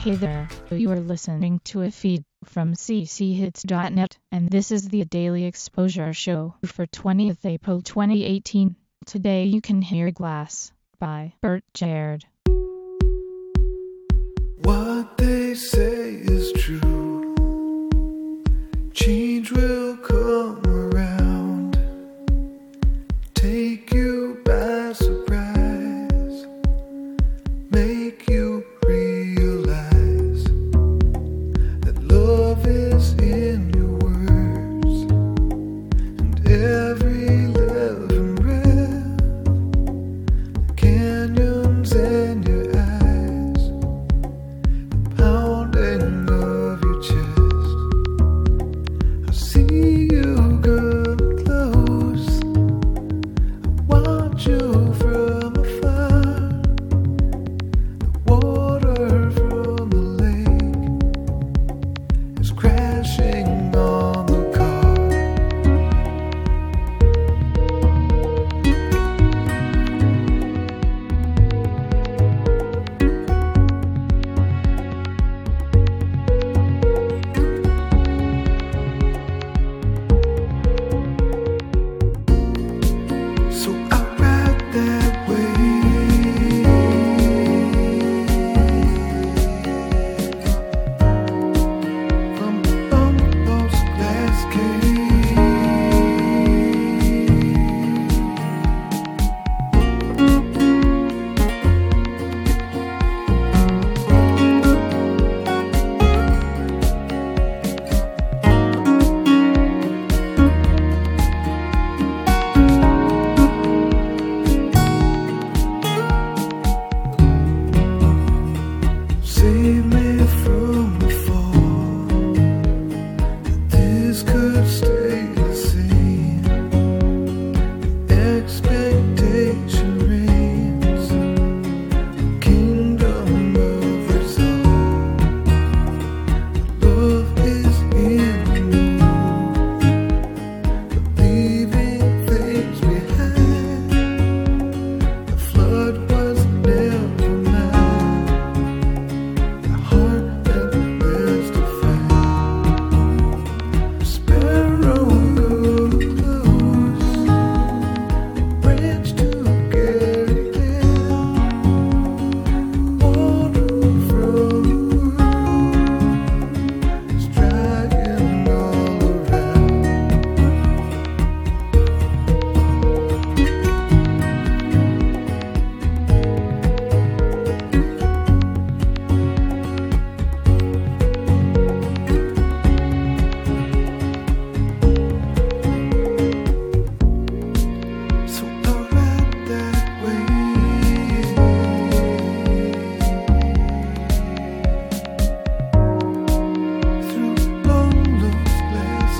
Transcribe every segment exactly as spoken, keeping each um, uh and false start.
Hey there, you are listening to a feed from c c hits dot net, and this is the Daily Exposure Show for twentieth April twenty eighteen. Today you can hear Glass by Bert Jared. What they say is true. Change will come around, take you by surprise, make you realize that love is in your words and every living breath, the canyons in your eyes, the pounding of your chest. I see you come close, I watch you from afar. The water from the lake is crashing on the car. So I ride that wave from almost glass Save me from the fall, that this could stay the same. Expectation reigns, the kingdom of resolve. Love is in the mood, leaving things behind. The flood was never mine. The heart that bears to find. Sparrow close, branch to carry down. Water from the world is dragging all around. So I ride that wave through long lost glass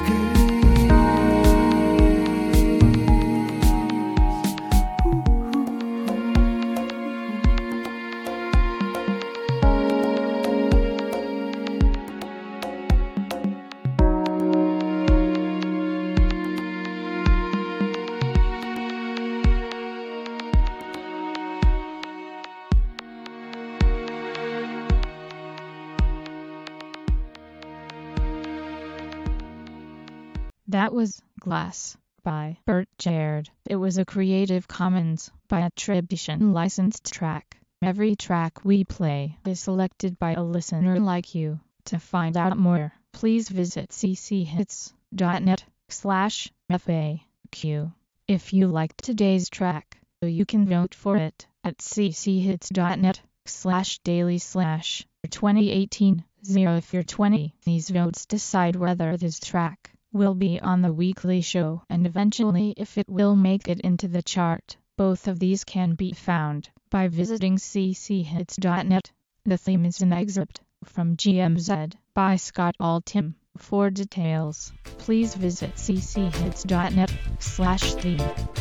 That was Glass by Bert Jared. It was a Creative Commons by attribution licensed track. Every track we play is selected by a listener like you. To find out more, please visit c c hits dot net slash F A Q. If you liked today's track, you can vote for it at c c hits dot net slash daily slash twenty eighteen zero if you're twenty. These votes decide whether this track will be on the weekly show and eventually if it will make it into the chart. Both of these can be found by visiting c c hits dot net. The theme is an excerpt from G M Z by Scott Altham. For details, please visit c c hits dot net slash theme.